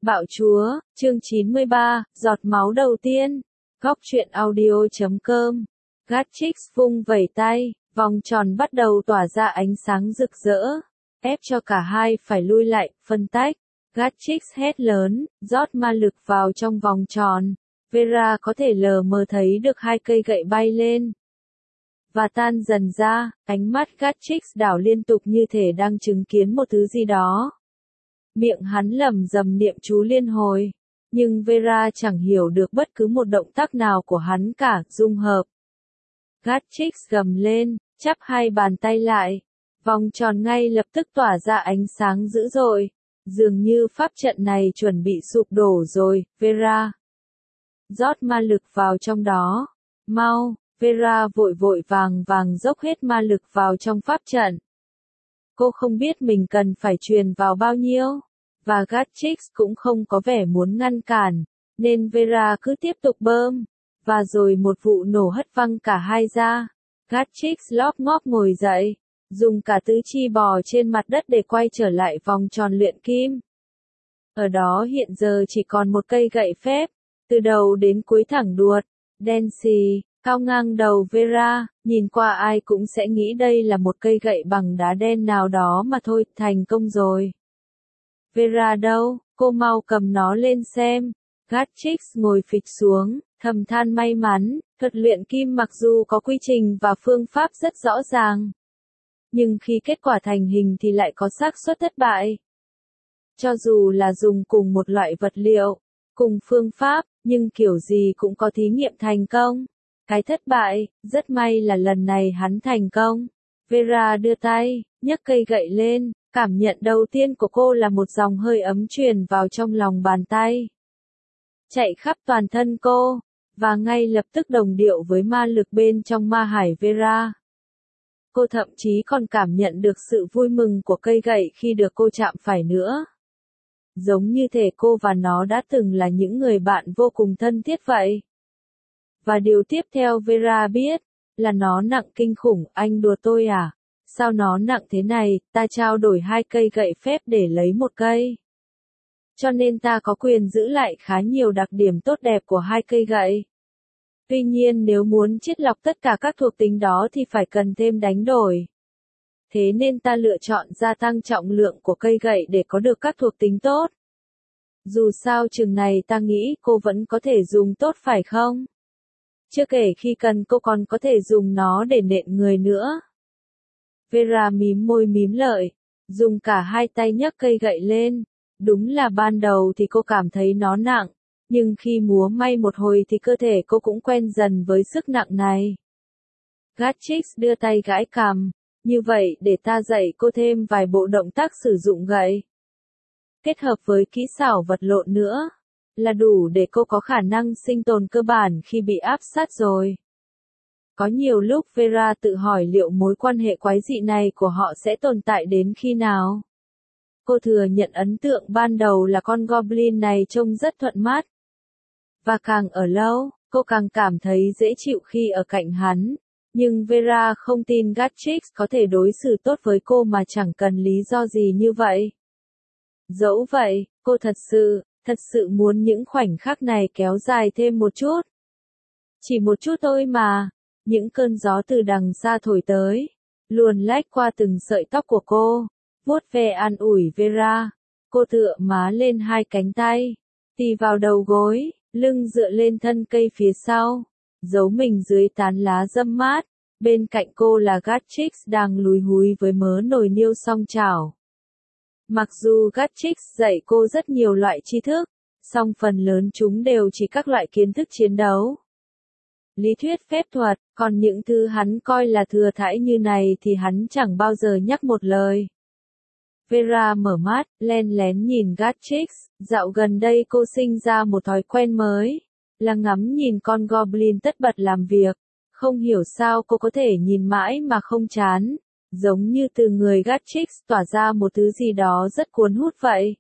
Bạo Chúa, chương 93, giọt máu đầu tiên. Góc truyện audio.com. Gatrix vung vẩy tay, vòng tròn bắt đầu tỏa ra ánh sáng rực rỡ, ép cho cả hai phải lui lại, phân tách. Gatrix hét lớn, rót ma lực vào trong vòng tròn. Vera có thể lờ mờ thấy được hai cây gậy bay lên và tan dần ra, ánh mắt Gatrix đảo liên tục như thể đang chứng kiến một thứ gì đó. Miệng hắn lẩm rầm niệm chú liên hồi, nhưng Vera chẳng hiểu được bất cứ một động tác nào của hắn cả, dung hợp. Gatrix gầm lên, chắp hai bàn tay lại, vòng tròn ngay lập tức tỏa ra ánh sáng dữ dội, dường như pháp trận này chuẩn bị sụp đổ rồi. Vera, rót ma lực vào trong đó, mau. Vera vội vội vàng dốc hết ma lực vào trong pháp trận. Cô không biết mình cần phải truyền vào bao nhiêu, và Gatrix cũng không có vẻ muốn ngăn cản, nên Vera cứ tiếp tục bơm, và rồi một vụ nổ hất văng cả hai ra. Gatrix lóp ngóp ngồi dậy, dùng cả tứ chi bò trên mặt đất để quay trở lại vòng tròn luyện kim. Ở đó hiện giờ chỉ còn một cây gậy phép, từ đầu đến cuối thẳng đuột, đen xì, cao ngang đầu Vera, nhìn qua ai cũng sẽ nghĩ đây là một cây gậy bằng đá đen nào đó mà thôi. Thành công rồi. Vera đâu, cô mau cầm nó lên xem. Gatrix ngồi phịch xuống, thầm than may mắn, thuật luyện kim mặc dù có quy trình và phương pháp rất rõ ràng, nhưng khi kết quả thành hình thì lại có xác suất thất bại. Cho dù là dùng cùng một loại vật liệu, cùng phương pháp, nhưng kiểu gì cũng có thí nghiệm thành công. Cái thất bại, rất may là lần này hắn thành công. Vera đưa tay, nhấc cây gậy lên, cảm nhận đầu tiên của cô là một dòng hơi ấm truyền vào trong lòng bàn tay, chạy khắp toàn thân cô, và ngay lập tức đồng điệu với ma lực bên trong ma hải Vera. Cô thậm chí còn cảm nhận được sự vui mừng của cây gậy khi được cô chạm phải nữa. Giống như thể cô và nó đã từng là những người bạn vô cùng thân thiết vậy. Và điều tiếp theo Vera biết, là nó nặng kinh khủng. Anh đùa tôi à? Sao nó nặng thế này? Ta trao đổi hai cây gậy phép để lấy một cây, cho nên ta có quyền giữ lại khá nhiều đặc điểm tốt đẹp của hai cây gậy. Tuy nhiên nếu muốn chiết lọc tất cả các thuộc tính đó thì phải cần thêm đánh đổi. Thế nên ta lựa chọn gia tăng trọng lượng của cây gậy để có được các thuộc tính tốt. Dù sao chừng này ta nghĩ cô vẫn có thể dùng tốt phải không? Chưa kể khi cần cô còn có thể dùng nó để nện người nữa. Vera mím môi mím lợi, dùng cả hai tay nhấc cây gậy lên. Đúng là ban đầu thì cô cảm thấy nó nặng, nhưng khi múa may một hồi thì cơ thể cô cũng quen dần với sức nặng này. Gatrix đưa tay gãi cằm, như vậy để ta dạy cô thêm vài bộ động tác sử dụng gậy, kết hợp với kỹ xảo vật lộn nữa, là đủ để cô có khả năng sinh tồn cơ bản khi bị áp sát rồi. Có nhiều lúc Vera tự hỏi liệu mối quan hệ quái dị này của họ sẽ tồn tại đến khi nào. Cô thừa nhận ấn tượng ban đầu là con Goblin này trông rất thuận mắt. Và càng ở lâu, cô càng cảm thấy dễ chịu khi ở cạnh hắn. Nhưng Vera không tin Gatrix có thể đối xử tốt với cô mà chẳng cần lý do gì như vậy. Dẫu vậy, cô thật sự muốn những khoảnh khắc này kéo dài thêm một chút. Chỉ một chút thôi mà. Những cơn gió từ đằng xa thổi tới, luồn lách qua từng sợi tóc của cô, vuốt ve an ủi Vera. Cô tựa má lên hai cánh tay, tì vào đầu gối, lưng dựa lên thân cây phía sau, giấu mình dưới tán lá râm mát. Bên cạnh cô là Gatrix đang lúi húi với mớ nồi niêu song chảo. Mặc dù Gatrix dạy cô rất nhiều loại tri thức, song phần lớn chúng đều chỉ các loại kiến thức chiến đấu, lý thuyết phép thuật, còn những thứ hắn coi là thừa thãi như này thì hắn chẳng bao giờ nhắc một lời. Vera mở mắt, len lén nhìn Gatrix. Dạo gần đây cô sinh ra một thói quen mới, là ngắm nhìn con Goblin tất bật làm việc. Không hiểu sao cô có thể nhìn mãi mà không chán, giống như từ người Gatrix tỏa ra một thứ gì đó rất cuốn hút vậy.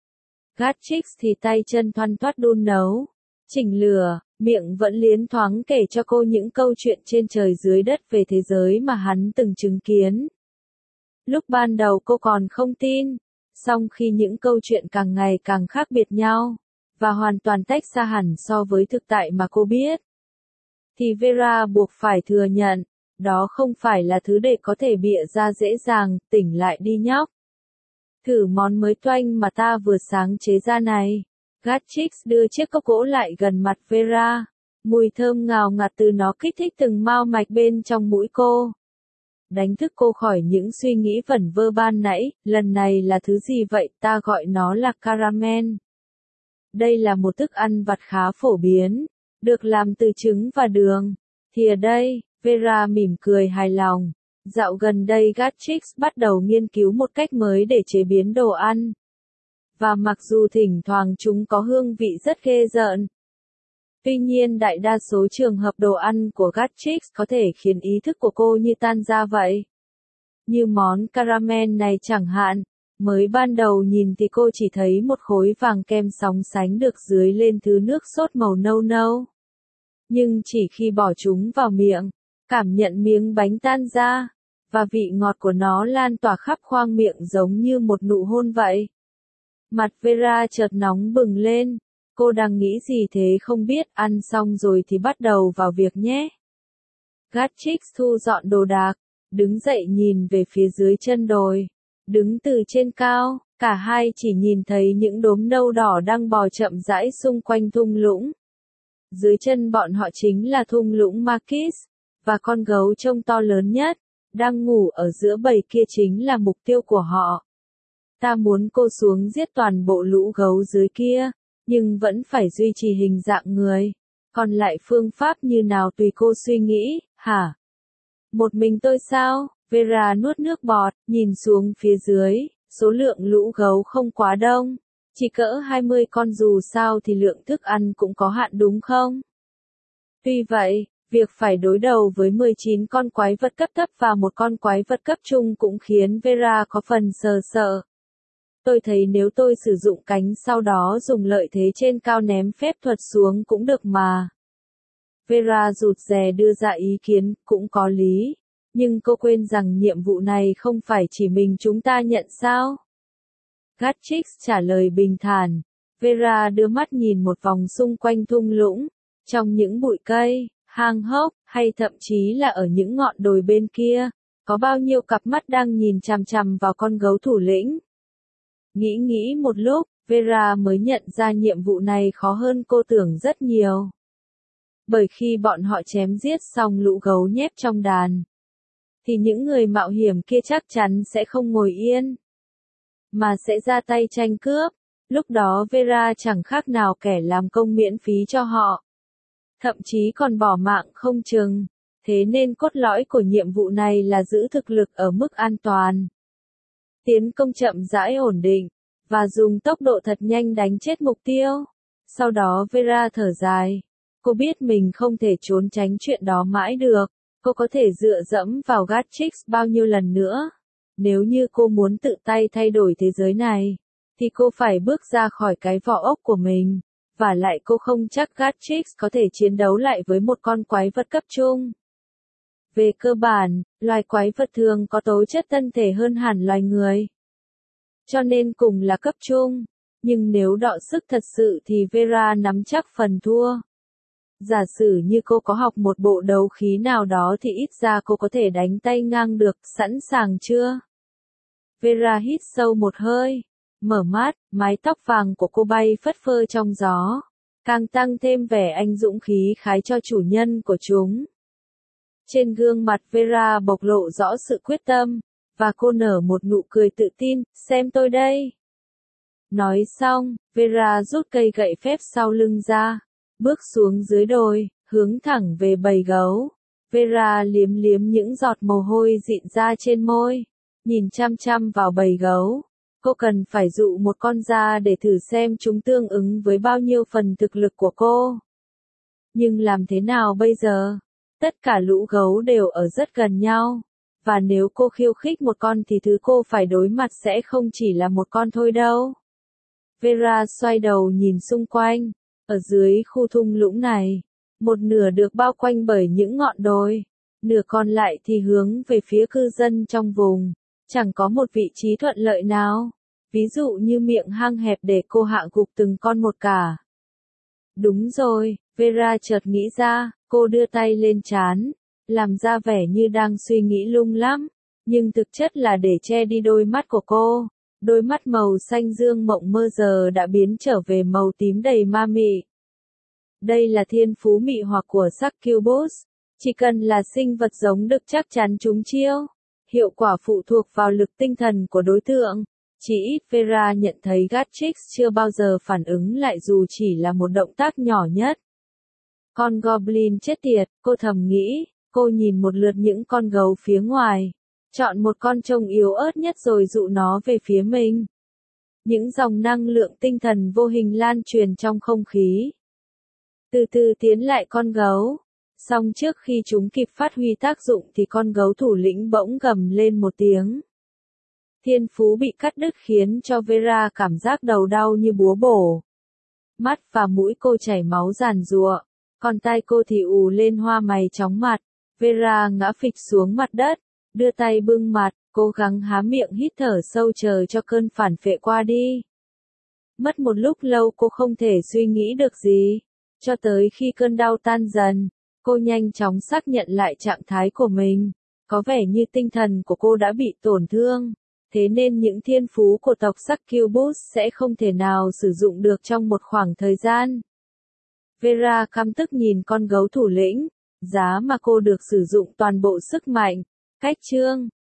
Gatrix thì tay chân thoăn thoắt đun nấu, chỉnh lửa, miệng vẫn liến thoáng kể cho cô những câu chuyện trên trời dưới đất về thế giới mà hắn từng chứng kiến. Lúc ban đầu cô còn không tin, Song khi những câu chuyện càng ngày càng khác biệt nhau, và hoàn toàn tách ra hẳn so với thực tại mà cô biết, thì Vera buộc phải thừa nhận, đó không phải là thứ để có thể bịa ra dễ dàng. Tỉnh lại đi nhóc. Thử món mới toanh mà ta vừa sáng chế ra này. Gatchix đưa chiếc cốc gỗ lại gần mặt Vera. Mùi thơm ngào ngạt từ nó kích thích từng mao mạch bên trong mũi cô. Đánh thức cô khỏi những suy nghĩ vẩn vơ ban nãy. Lần này là thứ gì vậy? Ta gọi nó là caramel. Đây là một thức ăn vặt khá phổ biến, được làm từ trứng và đường. Thìa đây. Vera mỉm cười hài lòng. Dạo gần đây Gatchix bắt đầu nghiên cứu một cách mới để chế biến đồ ăn. Và mặc dù thỉnh thoảng chúng có hương vị rất ghê rợn, tuy nhiên đại đa số trường hợp đồ ăn của Gatchix có thể khiến ý thức của cô như tan ra vậy. Như món caramel này chẳng hạn, mới ban đầu nhìn thì cô chỉ thấy một khối vàng kem sóng sánh được dưới lên thứ nước sốt màu nâu nâu. Nhưng chỉ khi bỏ chúng vào miệng, cảm nhận miếng bánh tan ra, và vị ngọt của nó lan tỏa khắp khoang miệng giống như một nụ hôn vậy. Mặt Vera chợt nóng bừng lên. Cô đang nghĩ gì thế không biết, ăn xong rồi thì bắt đầu vào việc nhé. Gatchix thu dọn đồ đạc, đứng dậy nhìn về phía dưới chân đồi. Đứng từ trên cao, cả hai chỉ nhìn thấy những đốm nâu đỏ đang bò chậm rãi xung quanh thung lũng. Dưới chân bọn họ chính là thung lũng Marquis, và con gấu trông to lớn nhất, đang ngủ ở giữa bầy kia chính là mục tiêu của họ. Ta muốn cô xuống giết toàn bộ lũ gấu dưới kia, nhưng vẫn phải duy trì hình dạng người. Còn lại phương pháp như nào tùy cô suy nghĩ, hả? Một mình tôi sao? Vera nuốt nước bọt, nhìn xuống phía dưới, số lượng lũ gấu không quá đông. Chỉ cỡ 20 con, dù sao thì lượng thức ăn cũng có hạn đúng không? Tuy vậy, việc phải đối đầu với 19 con quái vật cấp thấp và một con quái vật cấp trung cũng khiến Vera có phần sợ. Tôi thấy nếu tôi sử dụng cánh sau đó dùng lợi thế trên cao ném phép thuật xuống cũng được mà. Vera rụt rè đưa ra ý kiến, cũng có lý. Nhưng cô quên rằng nhiệm vụ này không phải chỉ mình chúng ta nhận sao? Gatchix trả lời bình thản. Vera đưa mắt nhìn một vòng xung quanh thung lũng. Trong những bụi cây, hang hốc, hay thậm chí là ở những ngọn đồi bên kia, có bao nhiêu cặp mắt đang nhìn chằm chằm vào con gấu thủ lĩnh. Nghĩ một lúc, Vera mới nhận ra nhiệm vụ này khó hơn cô tưởng rất nhiều. Bởi khi bọn họ chém giết xong lũ gấu nhép trong đàn, thì những người mạo hiểm kia chắc chắn sẽ không ngồi yên, mà sẽ ra tay tranh cướp. Lúc đó Vera chẳng khác nào kẻ làm công miễn phí cho họ. Thậm chí còn bỏ mạng không chừng. Thế nên cốt lõi của nhiệm vụ này là giữ thực lực ở mức an toàn. Tiến công chậm rãi ổn định, và dùng tốc độ thật nhanh đánh chết mục tiêu. Sau đó Vera thở dài. Cô biết mình không thể trốn tránh chuyện đó mãi được. Cô có thể dựa dẫm vào Gatchix bao nhiêu lần nữa. Nếu như cô muốn tự tay thay đổi thế giới này, thì cô phải bước ra khỏi cái vỏ ốc của mình. Và lại cô không chắc Gatchix có thể chiến đấu lại với một con quái vật cấp trung. Về cơ bản, loài quái vật thường có tố chất thân thể hơn hẳn loài người. Cho nên cùng là cấp trung, nhưng nếu đọ sức thật sự thì Vera nắm chắc phần thua. Giả sử như cô có học một bộ đấu khí nào đó thì ít ra cô có thể đánh tay ngang được, sẵn sàng chưa? Vera hít sâu một hơi, mở mắt, mái tóc vàng của cô bay phất phơ trong gió, càng tăng thêm vẻ anh dũng khí khái cho chủ nhân của chúng. Trên gương mặt Vera bộc lộ rõ sự quyết tâm, và cô nở một nụ cười tự tin, xem tôi đây. Nói xong, Vera rút cây gậy phép sau lưng ra, bước xuống dưới đồi, hướng thẳng về bầy gấu. Vera liếm những giọt mồ hôi dịn ra trên môi, nhìn chăm chăm vào bầy gấu. Cô cần phải dụ một con ra để thử xem chúng tương ứng với bao nhiêu phần thực lực của cô. Nhưng làm thế nào bây giờ? Tất cả lũ gấu đều ở rất gần nhau. Và nếu cô khiêu khích một con thì thứ cô phải đối mặt sẽ không chỉ là một con thôi đâu. Vera xoay đầu nhìn xung quanh. Ở dưới khu thung lũng này, một nửa được bao quanh bởi những ngọn đồi, nửa còn lại thì hướng về phía cư dân trong vùng. Chẳng có một vị trí thuận lợi nào. Ví dụ như miệng hang hẹp để cô hạ gục từng con một cả. Đúng rồi, Vera chợt nghĩ ra, cô đưa tay lên trán, làm ra vẻ như đang suy nghĩ lung lắm, nhưng thực chất là để che đi đôi mắt của cô. Đôi mắt màu xanh dương mộng mơ giờ đã biến trở về màu tím đầy ma mị. Đây là thiên phú mị hoặc của Succubus. Chỉ cần là sinh vật giống được chắc chắn trúng chiêu. Hiệu quả phụ thuộc vào lực tinh thần của đối tượng. Chỉ ít Vera nhận thấy Gatrix chưa bao giờ phản ứng lại dù chỉ là một động tác nhỏ nhất. Con Goblin chết tiệt, cô thầm nghĩ, cô nhìn một lượt những con gấu phía ngoài. Chọn một con trông yếu ớt nhất rồi dụ nó về phía mình. Những dòng năng lượng tinh thần vô hình lan truyền trong không khí. Từ từ tiến lại con gấu. Song trước khi chúng kịp phát huy tác dụng thì con gấu thủ lĩnh bỗng gầm lên một tiếng. Thiên phú bị cắt đứt khiến cho Vera cảm giác đầu đau như búa bổ. Mắt và mũi cô chảy máu giàn giụa, còn tai cô thì ù lên hoa mày chóng mặt. Vera ngã phịch xuống mặt đất, đưa tay bưng mặt, cố gắng há miệng hít thở sâu chờ cho cơn phản phệ qua đi. Mất một lúc lâu cô không thể suy nghĩ được gì, cho tới khi cơn đau tan dần, cô nhanh chóng xác nhận lại trạng thái của mình. Có vẻ như tinh thần của cô đã bị tổn thương, thế nên những thiên phú của tộc Succubus sẽ không thể nào sử dụng được trong một khoảng thời gian. Vera căm tức nhìn con gấu thủ lĩnh, giá mà cô được sử dụng toàn bộ sức mạnh. Cách chương